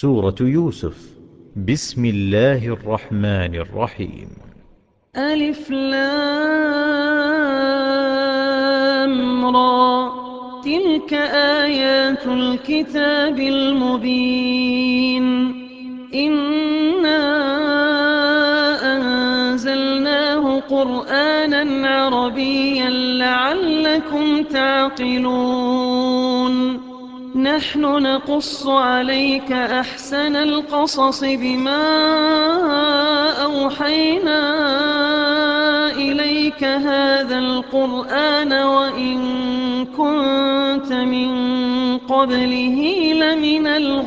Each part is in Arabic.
سورة يوسف. بسم الله الرحمن الرحيم. ألف لام را، تلك آيات الكتاب المبين. إنا أنزلناه قرآنا عربيا لعلكم تعقلون. نحن نقص عليك أحسن القصص بما أوحينا إليك هذا القرآن وإن كنت من قبله لمن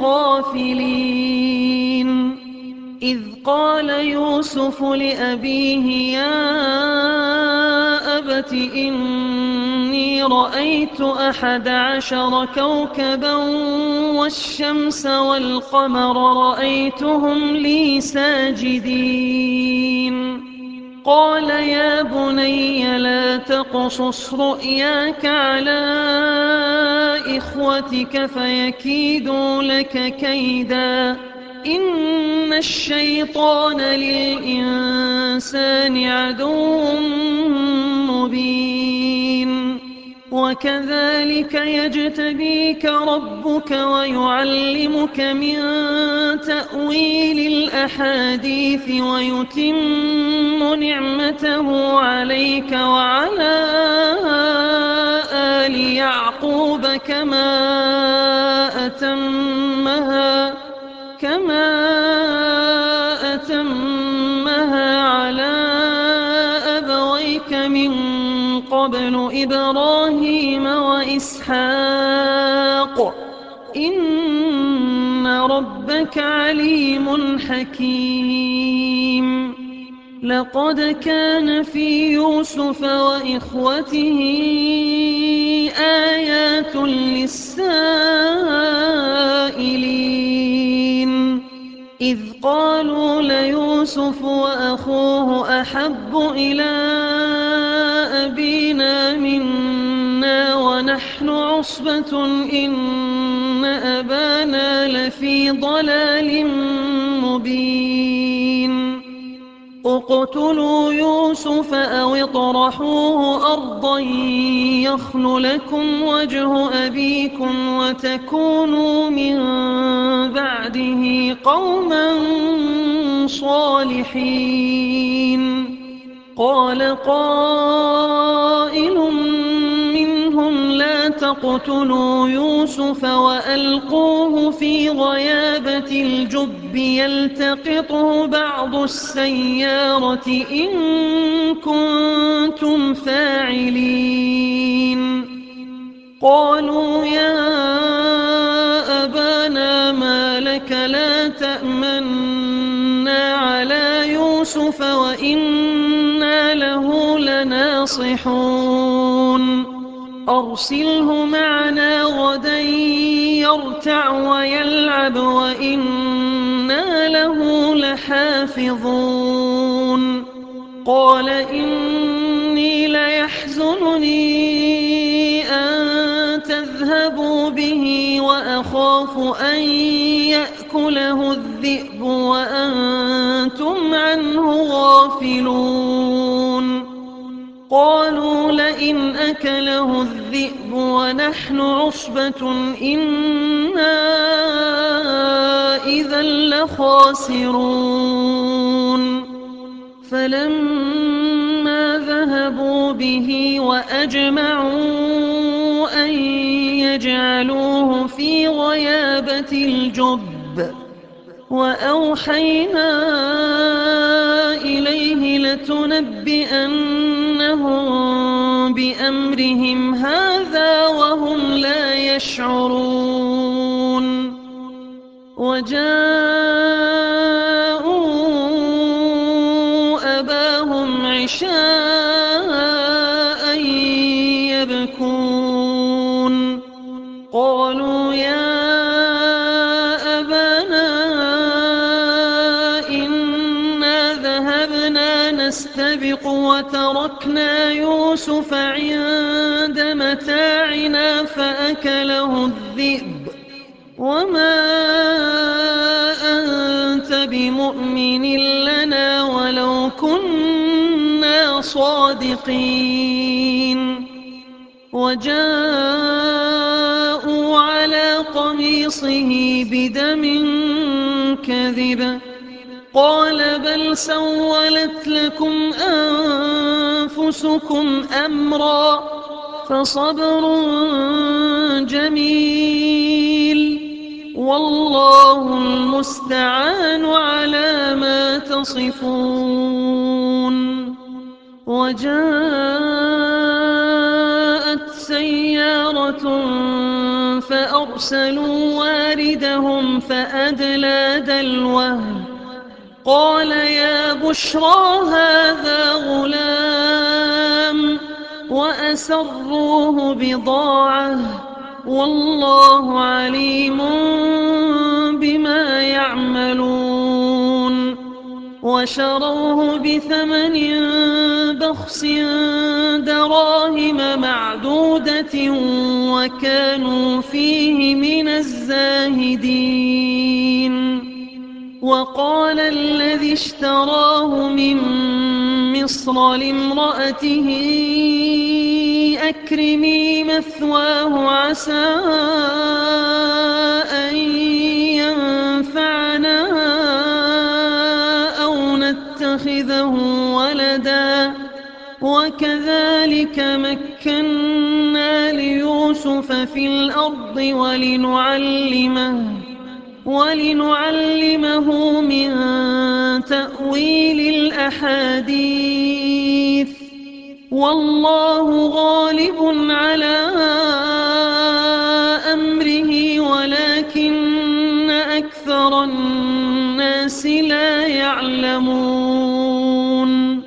الغافلين. إذ قال يوسف لأبيه يا أبت إني رأيت 11 كوكبا والشمس والقمر رأيتهم لي ساجدين. قال يا بني لا تقصص رؤياك على إخوتك فيكيدوا لك كيدا إن الشيطان للإنسان عدو مبين. وكذلك يجتبيك ربك ويعلمك من تأويل الأحاديث ويتم نعمته عليك وعلى آل يعقوب كما أتمها على أبويك من قبل إبراهيم وإسحاق إن ربك عليم حكيم. لقد كان في يوسف وإخوته آيات للسائلين إذ قالوا ليوسف وأخوه أحب إلى أبينا منا ونحن عصبة إن أبانا لفي ضلال مبين. اقتلوا يوسف أو اطرحوه أرضا يخل لكم وجه أبيكم وتكونوا من بعده قوما صالحين. قال قائل منهم لا تقتلوا يوسف وألقوه في غيابة الجب يلتقطه بعض السيارة إن كنتم فاعلين. قالوا يا أبانا ما لك لا تأمنا على يوسف وإنا له لناصحون. أرسله معنا غدا يرتع ويلعب وإنا له لحافظون. قال إني ليحزنني أن تذهبوا به وأخاف أن يأكله الذئب وأنتم عنه غافلون. قالوا لئن أكله الذئب ونحن عصبة إنا إذا لخاسرون. فلما ذهبوا به وأجمعوا أن يجعلوه في غيابة الجب وأوحينا إليه لتنبئنهم بأمرهم هذا وهم لا يشعرون. وجاءوا أباهم عشاء يبكون. قالوا يا نستبق وتركنا يوسف عند متاعنا فأكله الذئب وما بمؤمن لنا ولو كنا صادقين. وجاءوا على قميصه بدم كذب قال بل سولت لكم أنفسكم أمرا فصبر جميل والله المستعان على ما تصفون. وجاءت سيارة فأرسلوا واردهم فأدلى دلوه قال يا بشرى هذا غلام وأسروه بضاعة والله عليم بما يعملون. وشروه بثمن بخس دراهم معدودة وكانوا فيه من الزاهدين. وقال الذي اشتراه من مصر لامرأته أكرمي مثواه عسى أن ينفعنا أو نتخذه ولدا وكذلك مكنا ليوسف في الأرض ولنعلمه من تأويل الأحاديث والله غالب على أمره ولكن أكثر الناس لا يعلمون.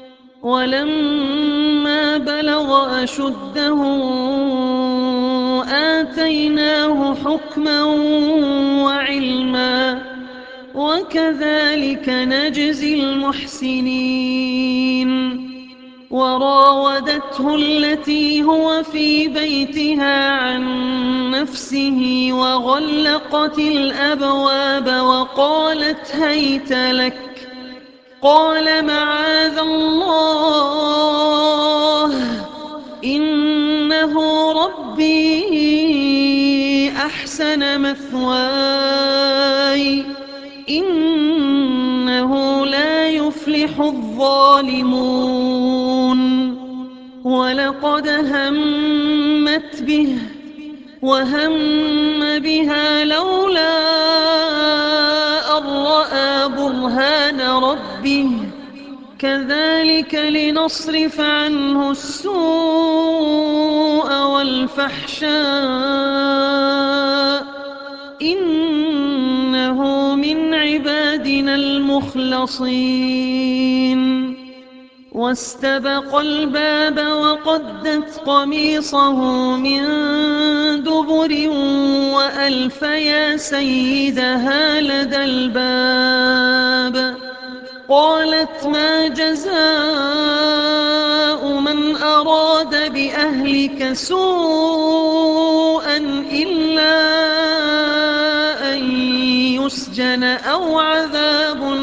ولما بلغ أشده آتيناه حكما وعلما وكذلك نجزي المحسنين. وراودته التي هو في بيتها عن نفسه وغلقت الأبواب وقالت هيت لك قال معاذ الله إنه ربي أحسن مثواي إنه لا يفلح الظالمون. ولقد همت به وهم بها لولا أن رأى برهان ربه كذلك لنصرف عنه السوء والفحشاء إنه من عبادنا المخلصين. واستبق الباب وقدت قميصه من دبر وألف يا سيدها لدى الباب قالت ما جزاء من أراد بأهلك سوءا إلا أن يسجن أو عذاب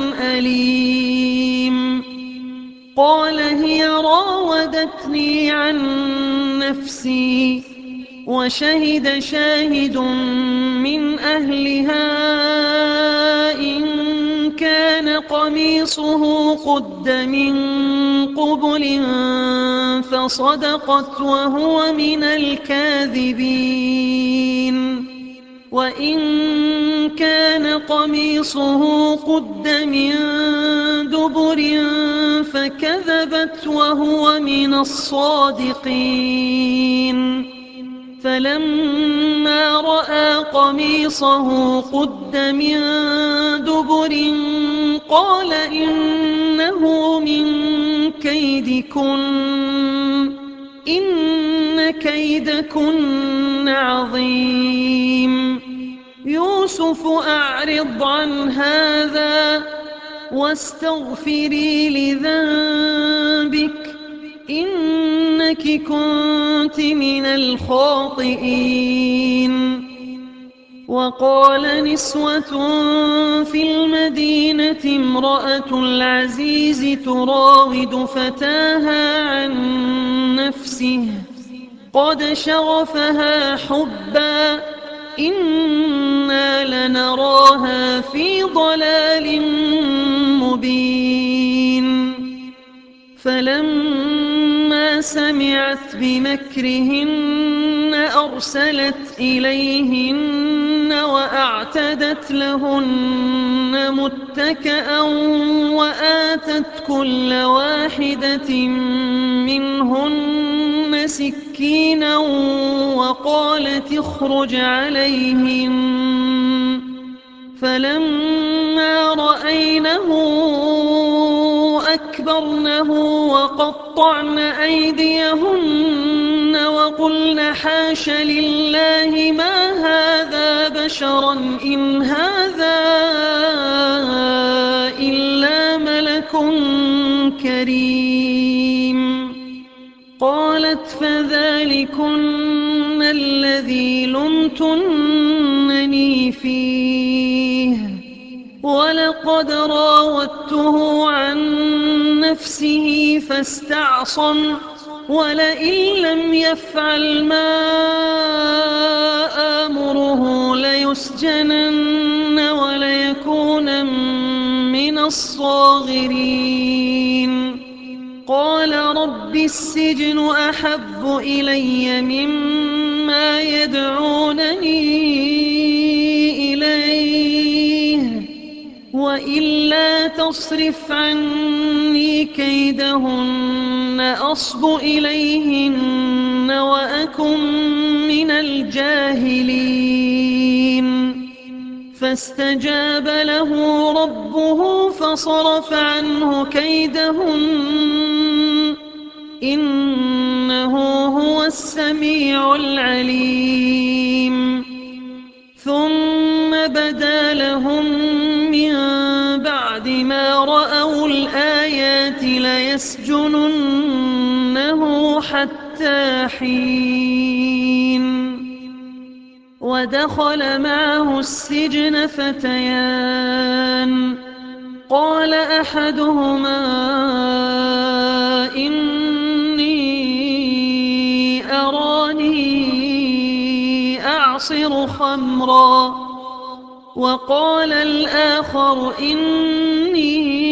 أليم. قال هي راودتني عن نفسي وشهد شاهد من أهلها إن كان قميصه قد من قبل فصدقت وهو من الكاذبين وإن كان قميصه قد من دبر فكذبت وهو من الصادقين. فلما رأى قميصه قد من دبر قال إنه من كيدكن إن كيدكن عظيم. يوسف أعرض عن هذا واستغفري لذنبك إنك كنت من الخاطئين. وقال نسوة في المدينة امرأة العزيز تراود فتاها عن نفسه قد شغفها حبا إنا لنراها في ضلال مبين فلما سمعت بمكرهن أرسلت إليهن وأعتدت لهن متكأ وآتت كل واحدة منهن سكينا وقالت اخرج عليهم فلما رأينه أكبرنه وقطعن أيديهن وقلن حاش لله ما هذا بشرا إن هذا إلا ملك كريم قالت فذلكن الذي لمتنني فيه ولقد راودته عن نفسه فاستعصم ولئن لم يفعل ما آمره ليسجنن وليكون من الصاغرين قال رب السجن أحب إلي مما يدعونني إليه وإلا تصرف عني كيدهن أصب إليهن وأكن من الجاهلين فاستجاب له ربه فصرف عنه كيدهن إنه هو السميع العليم ثم بدا لهم من بعد ما رأوا الآيات ليسجننه حتى حين ودخل معه السجن فتيان قال أحدهما إني أراني أعصر خمرا وقال الآخر إني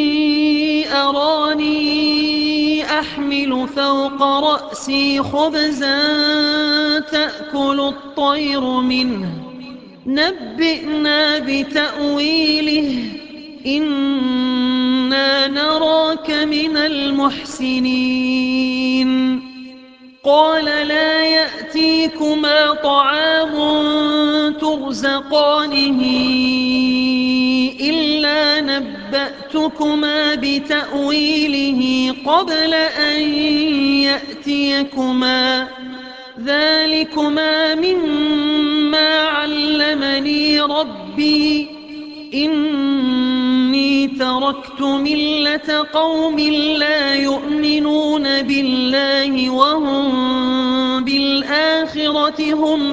أراني أحمل فوق رأسي خبزا تأكل الطير منه نبئنا بتأويله إنا نراك من المحسنين قال لا يأتيكما طعام ترزقانه إلا نبأتكما بتأويله قبل أن يأتيكما ذلكما مما علمني ربي إني تركت ملة قوم لا يؤمنون بالله وهم بالآخرة هم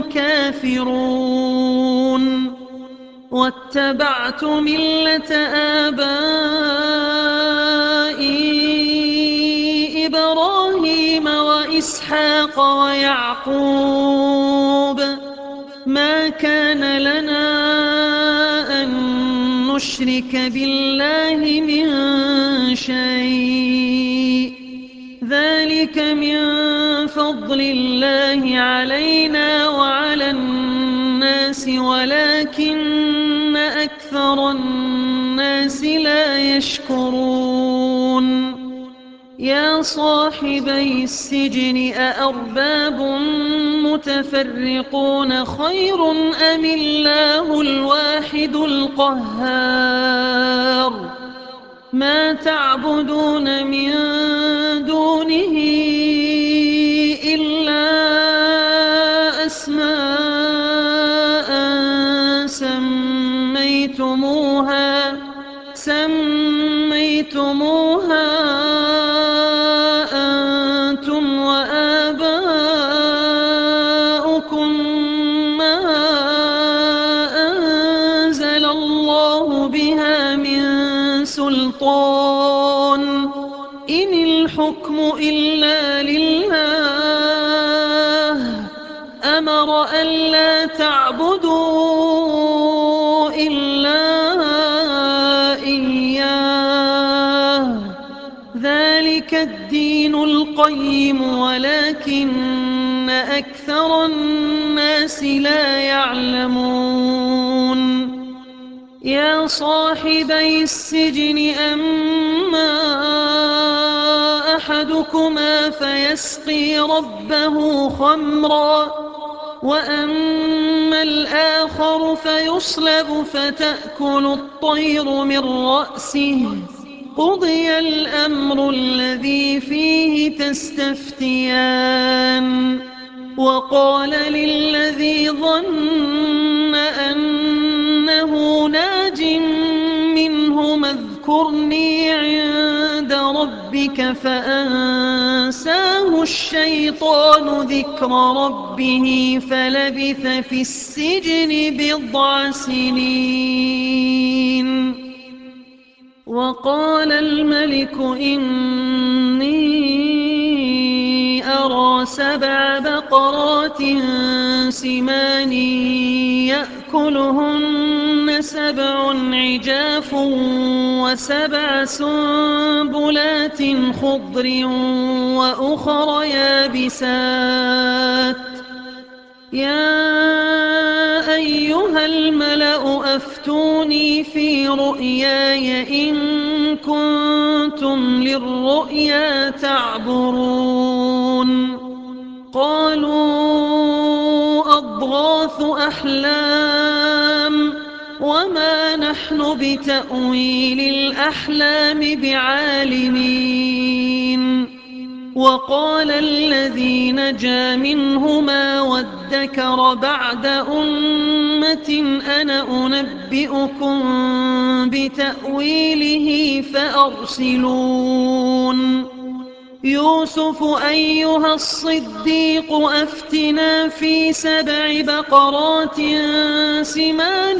كافرون واتبعت ملة آبائي إبراهيم وإسحاق ويعقوب ما كان لنا أن نشرك بالله من شيء ذلك من فضل الله علينا وعلى الناس ولكن أكثر الناس لا يشكرون يا صاحبي السجن أأرباب متفرقون خير أم الله الواحد القهار ما تعبدون من دونه إلا أسماء سميتموها أنتم وآباؤكم ما بها من سلطان إن الحكم إلا لله أمر ألا تعبدوا إلا إياه ذلك الدين القيم ولكن أكثر الناس لا يعلمون يا صاحبي السجن أما أحدكما فيسقي ربه خمرا وأما الآخر فيصلب فتأكل الطير من رأسه قضي الأمر الذي فيه تستفتيان وقال للذي ظن أنه ناج منهما اذكرني عند ربك فأنساه الشيطان ذكر ربه فلبث في السجن 9 سنين وقال الملك إني أرى 7 بقرات سمان يأكلهن 7 عجاف و7 سنبلات خضر وأخر يابسات يا أيها الملأ أفتوني في رؤياي إن كنتم للرؤيا تعبرون قالوا أضغاث أحلام وما نحن بتأويل الأحلام بعالمين وقال الذي نجا منهما وادكر بعد أمة أنا أنبئكم بتأويله فأرسلون يوسف أيها الصديق أفتنا في 7 بقرات سمان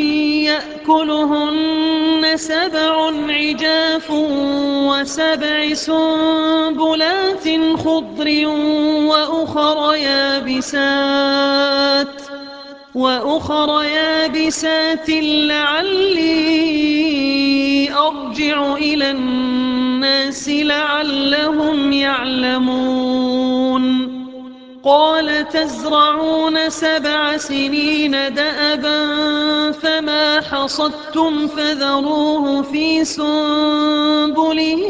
يأكلهن 7 عجاف و7 سنبلات خضر وأخر يابسات لعلي أرجع إلى الناس لعلهم يعلمون قال تزرعون 7 سنين دأبا فما حصدتم فذروه في سنبله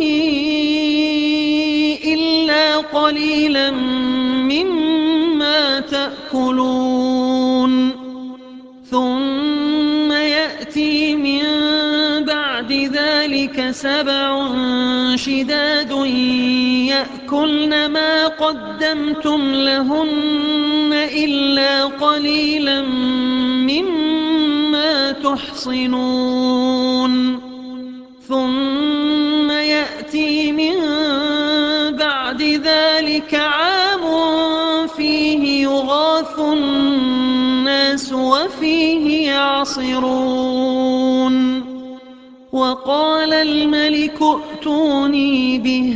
إلا قليلا مما تأكلون ثم يأتي من بعد ذلك 7 شداد يأكلن ما قدمتم لهن إلا قليلا مما تحصنون ثم يأتي من بعد ذلك عام فيه يغاث الناس وفيه يعصرون وقال الملك ائتوني به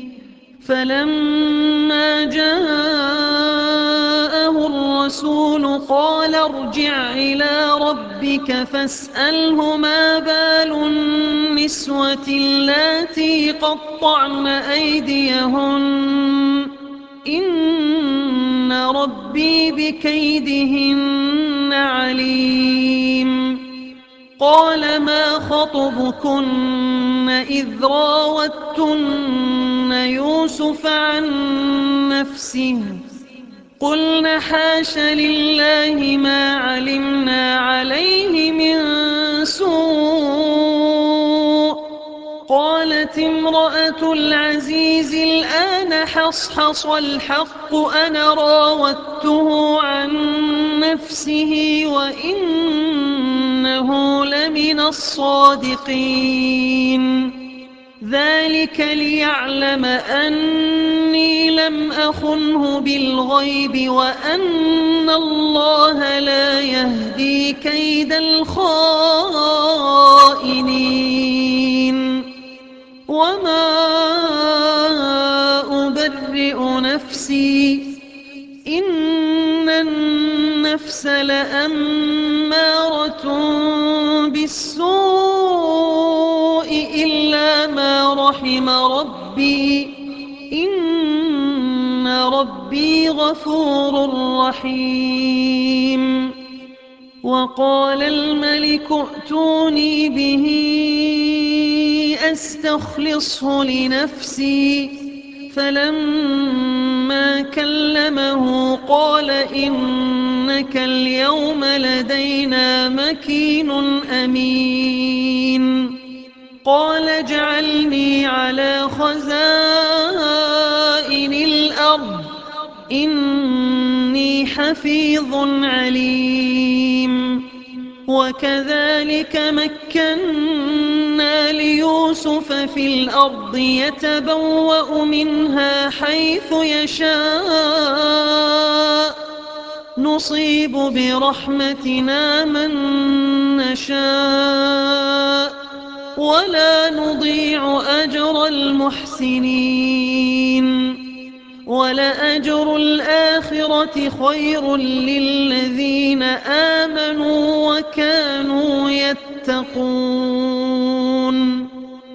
فلما جاءه الرسول قال ارجع إلى ربك فاسأله ما بال النسوة اللاتي قطعن أيديهن إن ربي بكيدهن عليم قال ما خطبكن إذ راوتن يوسف عن نفسه قلن حاش لله ما علمنا عليه من سوء قالت امرأة العزيز الآن حصحص الحق أنا راودته عن نفسه وإنه لمن الصادقين ذلك ليعلم أني لم أخنه بالغيب وأن الله لا يهدي كيد الخائنين الخائنين وما أبرئ نفسي إن النفس لأمارة بالسوء إلا ما رحم ربي إن ربي غفور رحيم وقال الملك ائتوني به أستخلصه لنفسي فلما كلمه قال إنك اليوم لدينا مكين أمين قال اجعلني على خزائن الأرض إني حفيظ عليم وكذلك مكنا ليوسف في الأرض يتبوأ منها حيث يشاء نصيب برحمتنا من نشاء ولا نضيع أجر المحسنين ولأجر الآخرة خير للذين آمنوا وكانوا يتقون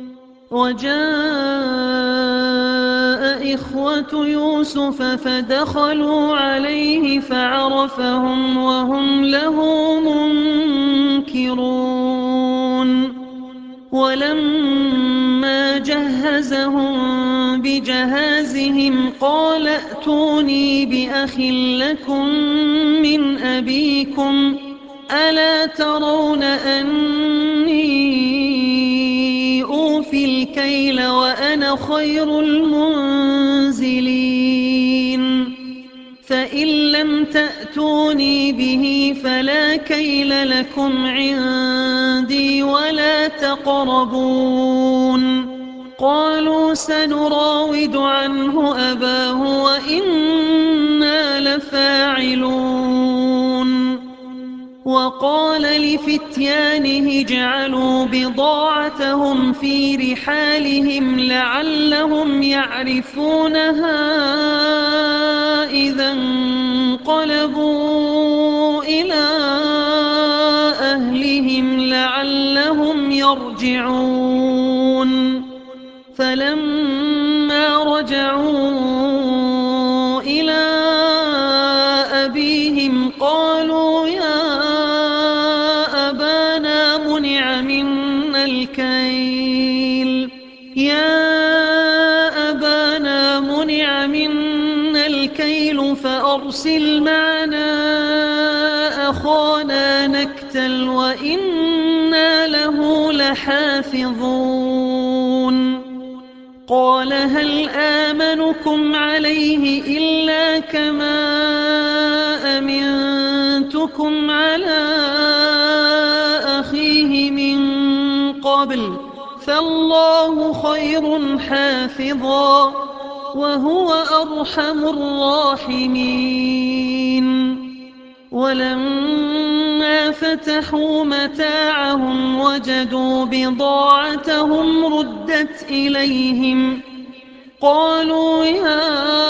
وجاء إخوة يوسف فدخلوا عليه فعرفهم وهم له منكرون ولما جهزهم بجهازهم قال ائتوني بأخ لكم من أبيكم ألا ترون أني أوفي الكيل وأنا خير المنزلين فإن لم تأتوني به فلا كيل لكم عندي ولا تقربون قالوا سنراود عنه أباه وإنا لفاعلون وقال لفتيانه اجعلوا بضاعتهم في رحالهم لعلهم يعرفونها إذا انقلبوا إلى أهلهم لعلهم يرجعون فلما رجعوا إلى أبيهم قالوا يا أبانا منع منا الكيل فأرسل معنا أخانا نكتل وإنا له لحافظون قال هل آمنكم عليه إلا كما أمنتكم على أخيه من قبل فالله خير حافظا وهو أرحم الراحمين ولما فتحوا متاعهم وجدوا بضاعتهم ردت إليهم قالوا يا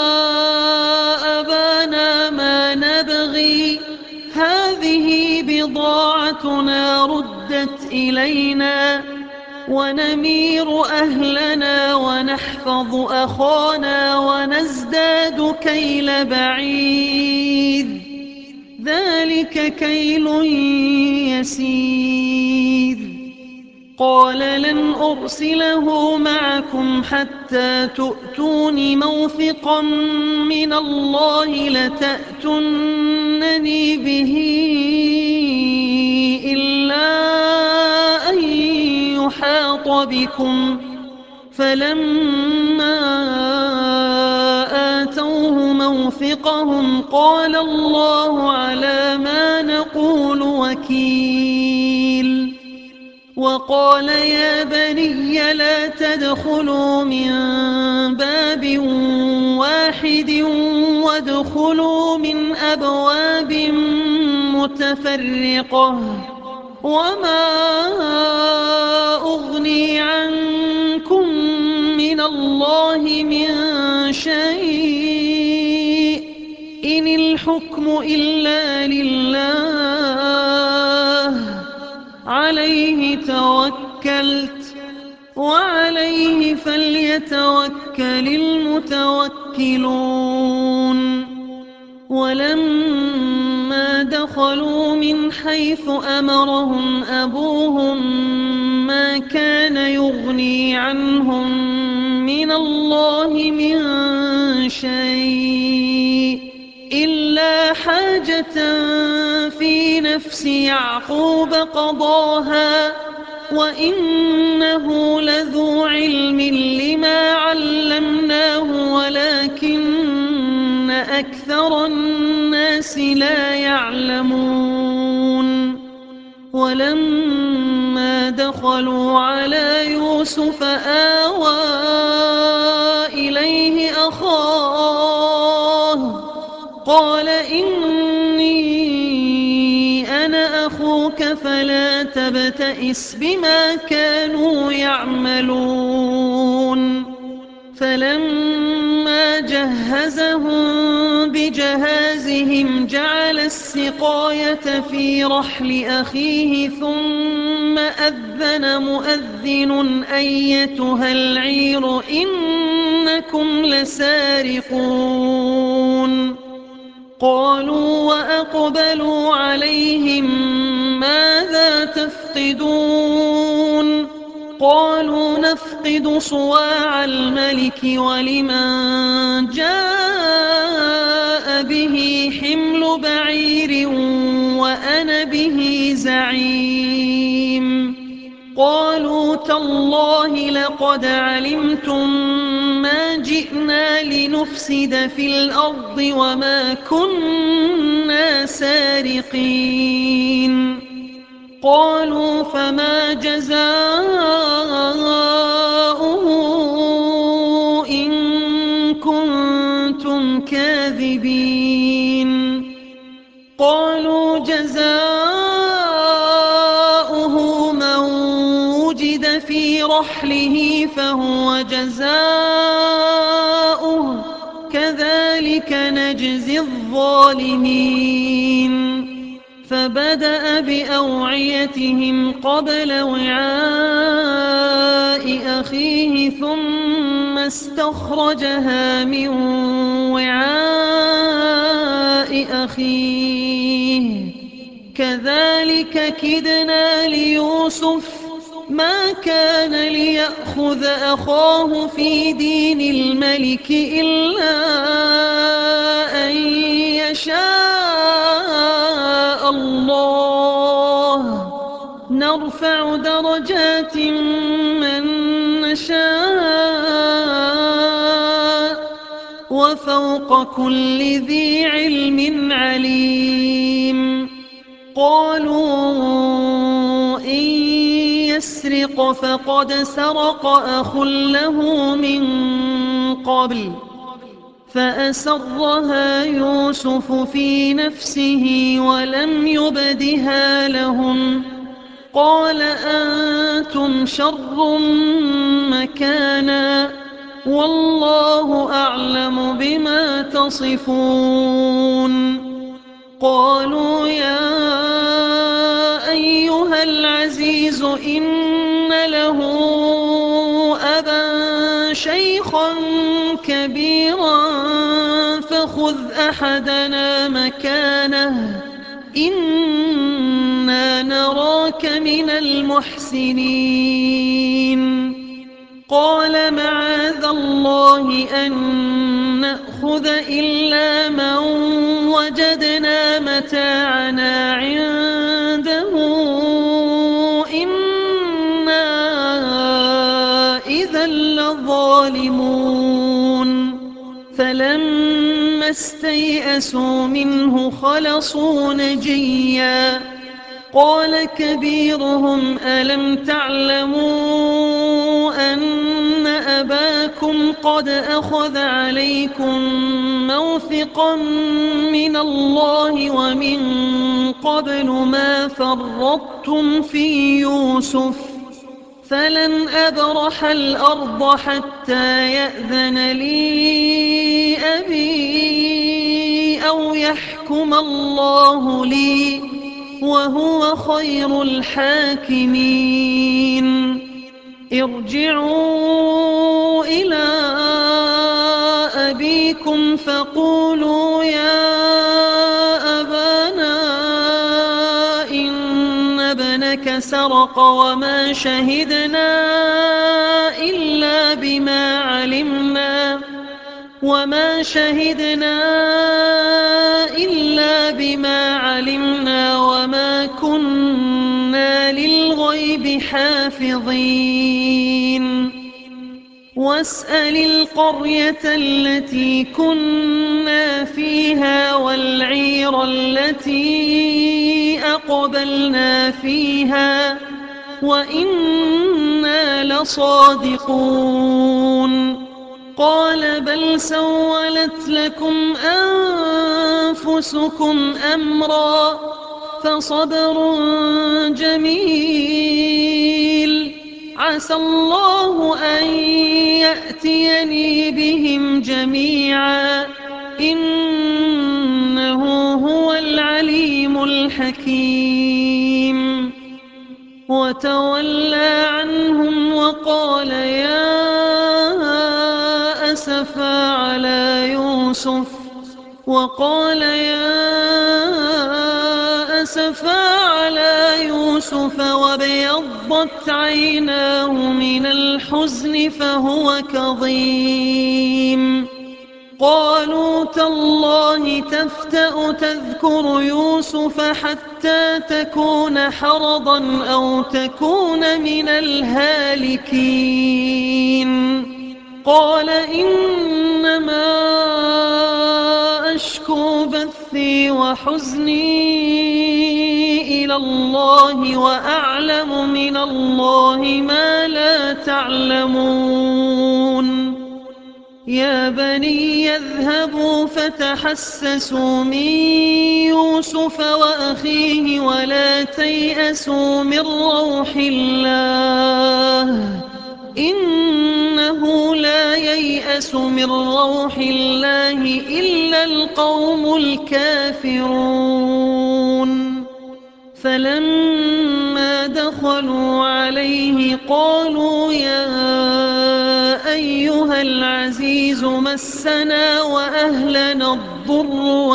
أبانا ما نبغي هذه بضاعتنا ردت إلينا ونمير أهلنا ونحفظ أخانا ونزداد كيل بعيد ذلك كيل يسير قال لن أرسله معكم حتى تؤتون موثقا من الله لتأتونني به إلا أن يحاط بكم فلما آتوه موثقهم قال الله على ما نقول وكيل وقال يا بني لا تدخلوا من باب واحد وادخلوا من أبواب متفرقة وما الحكم إلا لله عليه توكلت وعليه فليتوكل المتوكلون ولما دخلوا من حيث أمرهم أبوهم ما كان يغني عنهم من الله من شيء إلا حاجة في نفس يعقوب قضاها وإنه لذو علم لما علمناه ولكن أكثر الناس لا يعلمون ولما دخلوا على يوسف آوى إليه أخاه قال إني أنا أخوك فلا تبتئس بما كانوا يعملون فلما جهزهم بجهازهم جعل السقاية في رحل أخيه ثم أذن مؤذن أيتها العير إنكم لسارقون قالوا وأقبلوا عليهم ماذا تفقدون قالوا نفقد صواع الملك ولمن جاء به حمل بعير وأنا به زعيم قالوا تالله لقد علمتم ما جئنا لنفسد في الأرض وما كنا سارقين قالوا فما جزاؤه إن كنتم كاذبين قالوا جزاؤه من وجد في رحله فهو جزاؤه كذلك نجزي الظالمين فبدأ بأوعيتهم قبل وعاء أخيه ثم استخرجها من وعاء أخيه كذلك كدنا ليوسف ما كان ليأخذ أخاه في دين الملك إلا أن يشاء الله نرفع درجات من نشاء وفوق كل ذي علم عليم قالوا إن يسرق فقد سرق أخ له من قبل فأسرها يوسف في نفسه ولم يبدها لهم قال أنتم شر مكانا والله أعلم بما تصفون قالوا يا أيها العزيز إن له أبا شيخا كبيرا فخذ أحدنا مكانه إنا نراك من المحسنين قال معاذ الله أن نأخذ إلا من وجدنا متاعنا عنده إنا إذا لظالمون فلما استيئسوا منه خلصوا نجيا قال كبيرهم ألم تعلموا أن أباكم قد أخذ عليكم موثقا من الله ومن قبل ما فرطتم في يوسف فلن أبرح الأرض حتى يأذن لي أبي أو يحكم الله لي وهو خير الحاكمين ارجعوا إلى أبيكم فقولوا يا أبانا إن ابنك سرق وما شهدنا إلا بما علمنا وما كنا للغيب حافظين واسأل القرية التي كنا فيها والعير التي أقبلنا فيها وإنا لصادقون قال بل سولت لكم أنفسكم أمرا فصبر جميل عسى الله أن يأتيني بهم جميعا إنه هو العليم الحكيم وتولى عنهم وقال يا أسفا على يوسف وابيضت عيناه من الحزن فهو كظيم قالوا تالله تفتأ تذكر يوسف حتى تكون حرضا أو تكون من الهالكين قال إنما أشكو بثي وحزني إلى الله وأعلم من الله ما لا تعلمون يا بني يذهبوا فتحسسوا من يوسف وأخيه ولا تيأسوا من روح الله إنه لا ييأس من روح الله إلا القوم الكافرون فلما دخلوا عليه قالوا يا أيها العزيز مسنا وأهلنا الضر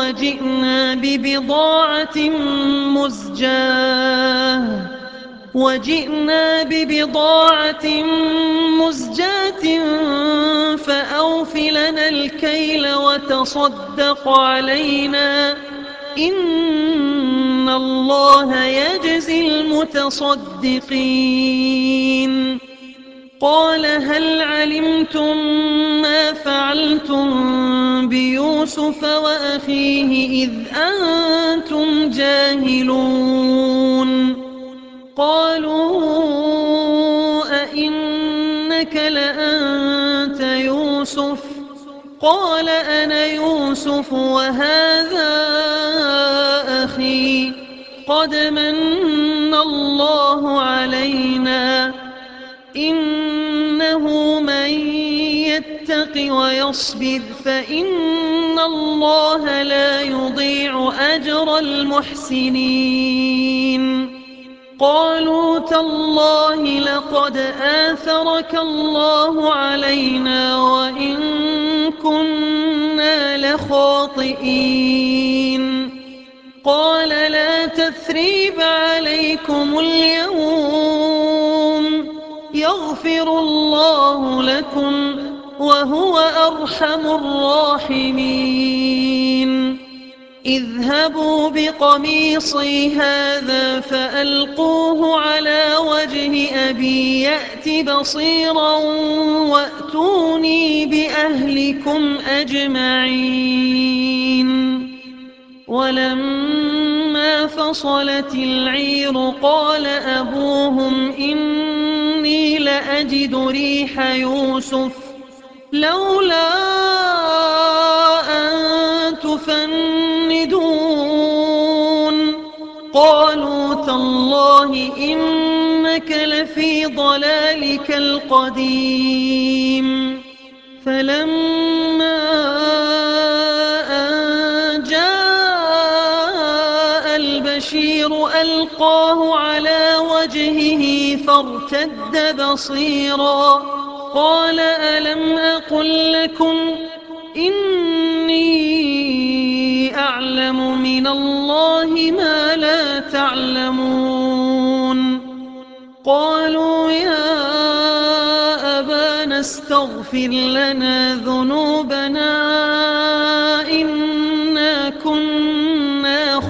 وجئنا ببضاعة مزجاة فأوف لنا الكيل وتصدق علينا إن الله يجزي المتصدقين قال هل علمتم ما فعلتم بيوسف وأخيه إذ أنتم جاهلون قالوا أئنك لأنت يوسف قال أنا يوسف وهذا أخي قد من الله علينا إنه من يتق ويصبر فإن الله لا يضيع أجر المحسنين قالوا تالله لقد آثرك الله علينا وإن كنا لخاطئين قال لا تثريب عليكم اليوم يغفر الله لكم وهو أرحم الراحمين اذهبوا بقميصي هذا فألقوه على وجه أبي يأت بصيرا وأتوني بأهلكم أجمعين ولما فصلت العير قال أبوهم إني لأجد ريح يوسف لولا أن تفندون قالوا تالله إنك لفي ضلالك القديم فلما أن جاء وجهه فارتد بصيرا قال ألم أقل لكم إني أعلم من الله ما لا تعلمون قالوا يا أبانا استغفر لنا ذنوبنا إنا كنا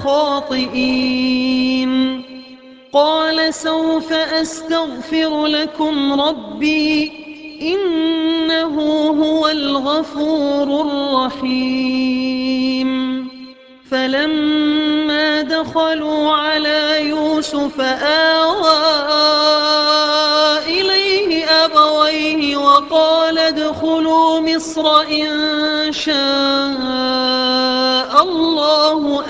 خاطئين قال سوف أستغفر لكم ربي إنه هو الغفور الرحيم فلما دخلوا على يوسف آوى إليه أبويه وقال ادخلوا مصر إن شاء الله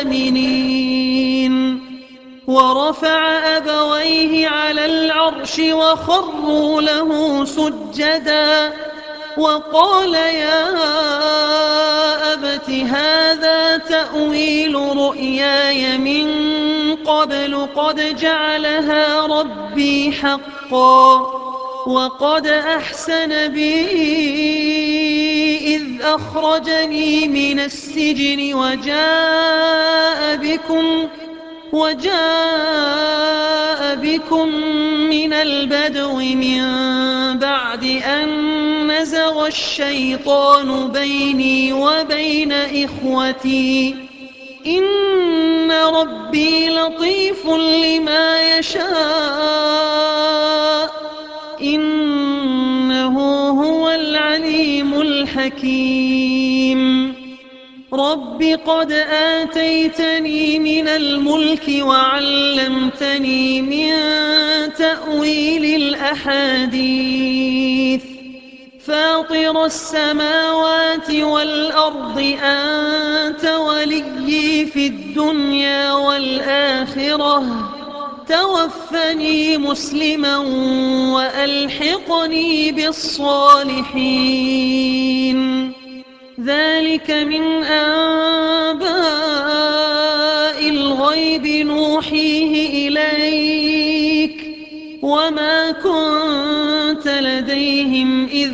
آمنين ورفع أبويه على العرش وخروا له سجدا وقال يا أبت هذا تأويل رؤياي من قبل قد جعلها ربي حقا وقد أحسن بي إذ أخرجني من السجن وجاء بكم من البدو من بعد أن نزغ الشيطان بيني وبين إخوتي إن ربي لطيف لما يشاء إنه هو العليم الحكيم رب قد آتيتني من الملك وعلمتني من تأويل الأحاديث فاطر السماوات والأرض أنت وليي في الدنيا والآخرة توفني مسلما وألحقني بالصالحين ذلك من أنباء الغيب نوحيه إليك وما كنت لديهم إذ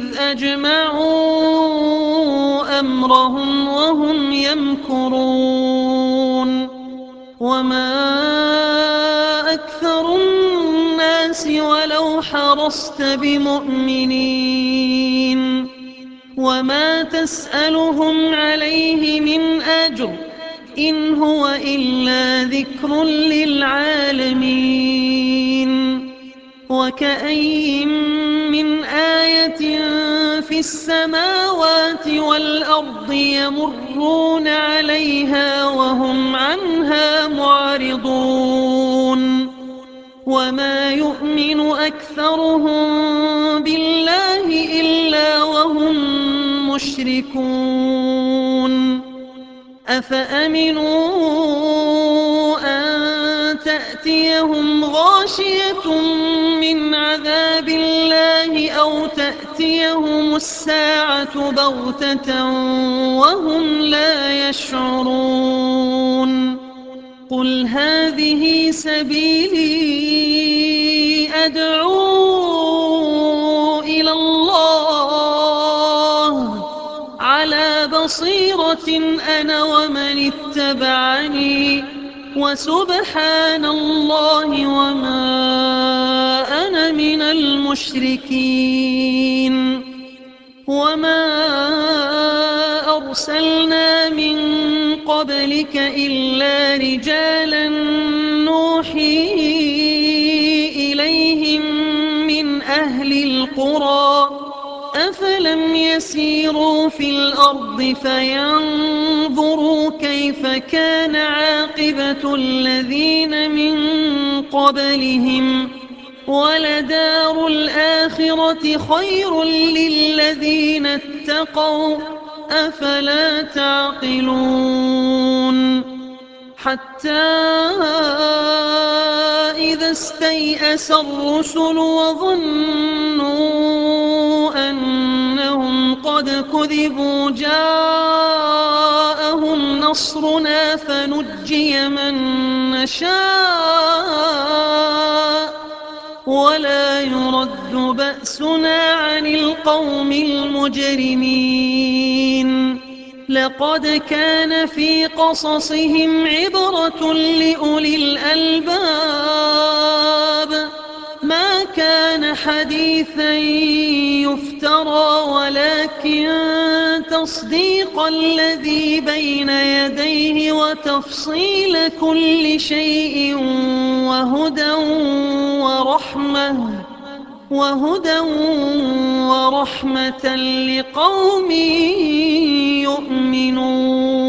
أجمعوا أمرهم وهم يمكرون وما أكثر الناس ولو حرصت بمؤمنين وما تسألهم عليه من أجر إن هو إلا ذكر للعالمين وكأين من آية في السماوات والأرض يمرون عليها وهم عنها معرضون وما يؤمن أكثرهم بالله إلا وهم مشركون أفأمنوا أن تأتيهم غاشية من عذاب الله أو تأتيهم الساعة بغتة وهم لا يشعرون قل هذه سبيلي أدعو إلى الله على بصيرة أنا ومن اتبعني وسبحان الله وما أنا من المشركين وما أرسلنا من قبلك إلا رجالا نوحي إليهم من أهل القرى أفلم يسيروا في الأرض فينظروا كيف كان عاقبة الذين من قبلهم ولدار الآخرة خير للذين اتقوا أفلا تعقلون حتى إذا استيأس الرسل وظنوا أنهم قد كذبوا جاءهم نصرنا فنجي من نشاء ولا يرد بأسنا عن القوم المجرمين لقد كان في قصصهم عبرة لأولي الألباب ما كان حديثا يفترى ولكن تصديق الذي بين يديه وتفصيل كل شيء وهدى ورحمة لقوم يؤمنون.